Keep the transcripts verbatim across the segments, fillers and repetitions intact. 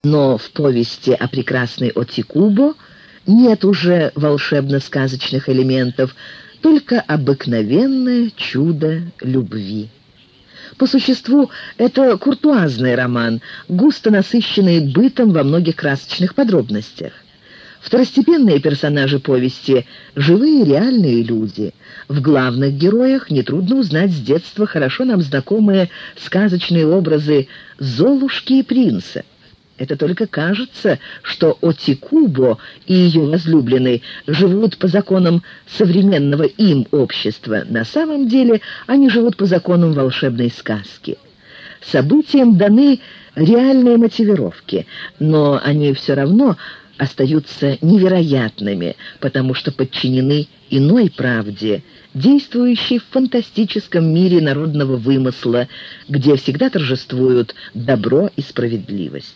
Но в повести о прекрасной Отикубо нет уже волшебно-сказочных элементов, только обыкновенное чудо любви. По существу, это куртуазный роман, густо насыщенный бытом во многих красочных подробностях. Второстепенные персонажи повести – живые реальные люди. В главных героях нетрудно узнать с детства хорошо нам знакомые сказочные образы Золушки и принца. Это только кажется, что Отикубо и ее возлюбленный живут по законам современного им общества. На самом деле они живут по законам волшебной сказки. Событиям даны реальные мотивировки, но они все равно остаются невероятными, потому что подчинены иной правде, действующей в фантастическом мире народного вымысла, где всегда торжествуют добро и справедливость.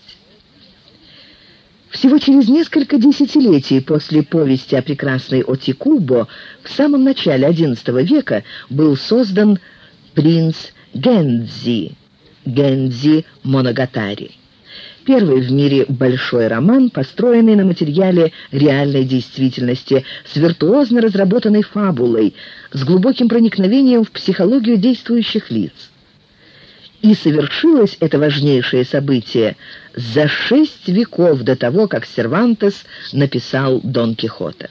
Всего через несколько десятилетий после повести о прекрасной Отикубо, в самом начале одиннадцатого века, был создан «Принц Гэнзи» Гэнзи Моногатари. Первый в мире большой роман, построенный на материале реальной действительности, с виртуозно разработанной фабулой, с глубоким проникновением в психологию действующих лиц. И совершилось это важнейшее событие за шесть веков до того, как Сервантес написал Дон Кихота.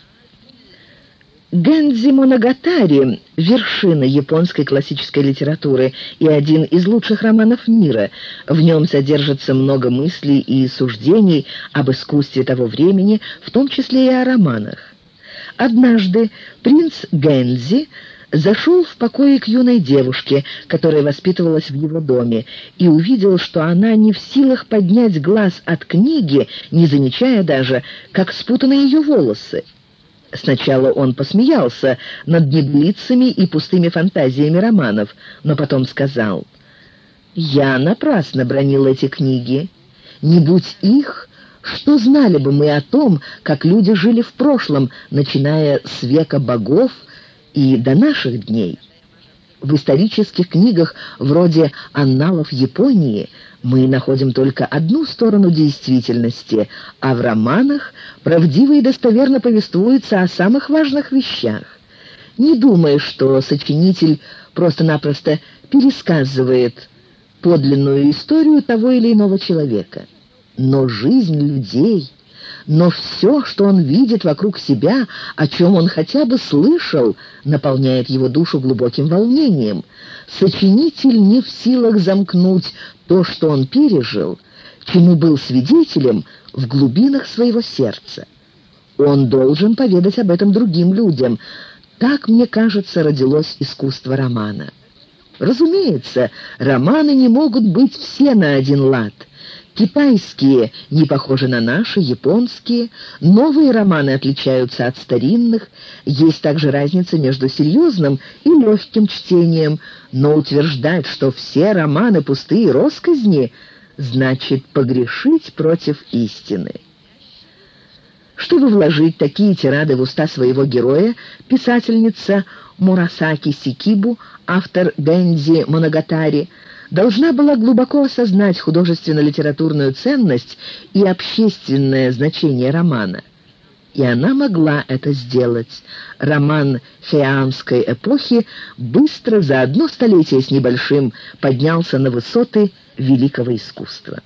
Гэнзи Моногатари – вершина японской классической литературы и один из лучших романов мира. В нем содержится много мыслей и суждений об искусстве того времени, в том числе и о романах. Однажды принц Гэнзи зашел в покое к юной девушке, которая воспитывалась в его доме, и увидел, что она не в силах поднять глаз от книги, не замечая даже, как спутаны ее волосы. Сначала он посмеялся над небылицами и пустыми фантазиями романов, но потом сказал: «Я напрасно бранил эти книги. Не будь их, что знали бы мы о том, как люди жили в прошлом, начиная с века богов и до наших дней? В исторических книгах вроде «Анналов Японии» мы находим только одну сторону действительности, а в романах правдиво и достоверно повествуется о самых важных вещах. Не думай, что сочинитель просто-напросто пересказывает подлинную историю того или иного человека. Но жизнь людей, но все, что он видит вокруг себя, о чем он хотя бы слышал, наполняет его душу глубоким волнением. Сочинитель не в силах замкнуть то, что он пережил, чему был свидетелем в глубинах своего сердца. Он должен поведать об этом другим людям. Так, мне кажется, родилось искусство романа. Разумеется, романы не могут быть все на один лад. Китайские не похожи на наши, японские, новые романы отличаются от старинных, есть также разница между серьезным и легким чтением, но утверждать, что все романы пустые россказни, значит погрешить против истины. Чтобы вложить такие тирады в уста своего героя, писательница Мурасаки Сикибу, автор Гэнзи Моногатари, должна была глубоко осознать художественно-литературную ценность и общественное значение романа. И она могла это сделать. Роман хейанской эпохи быстро, за одно столетие с небольшим, поднялся на высоты великого искусства.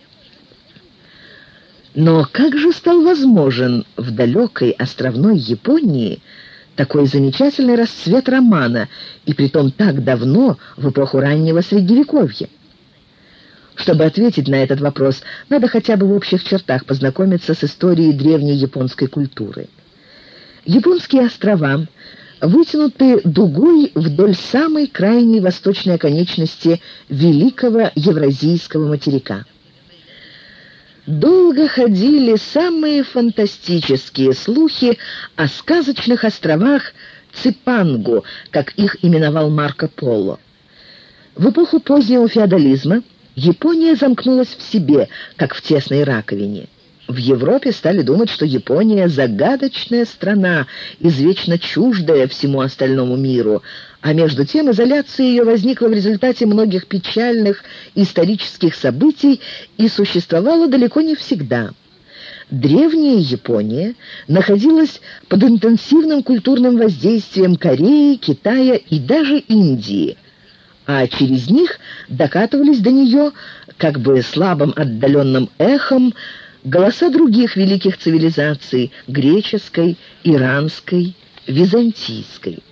Но как же стал возможен в далекой островной Японии такой замечательный расцвет романа, и притом так давно, в эпоху раннего Средневековья? Чтобы ответить на этот вопрос, надо хотя бы в общих чертах познакомиться с историей древней японской культуры. Японские острова вытянуты дугой вдоль самой крайней восточной оконечности великого евразийского материка. Долго ходили самые фантастические слухи о сказочных островах Ципангу, как их именовал Марко Поло. В эпоху позднего феодализма Япония замкнулась в себе, как в тесной раковине. В Европе стали думать, что Япония — загадочная страна, извечно чуждая всему остальному миру, а между тем изоляция ее возникла в результате многих печальных исторических событий и существовала далеко не всегда. Древняя Япония находилась под интенсивным культурным воздействием Кореи, Китая и даже Индии, а через них докатывались до нее, как бы слабым отдаленным эхом, голоса других великих цивилизаций — греческой, иранской, византийской.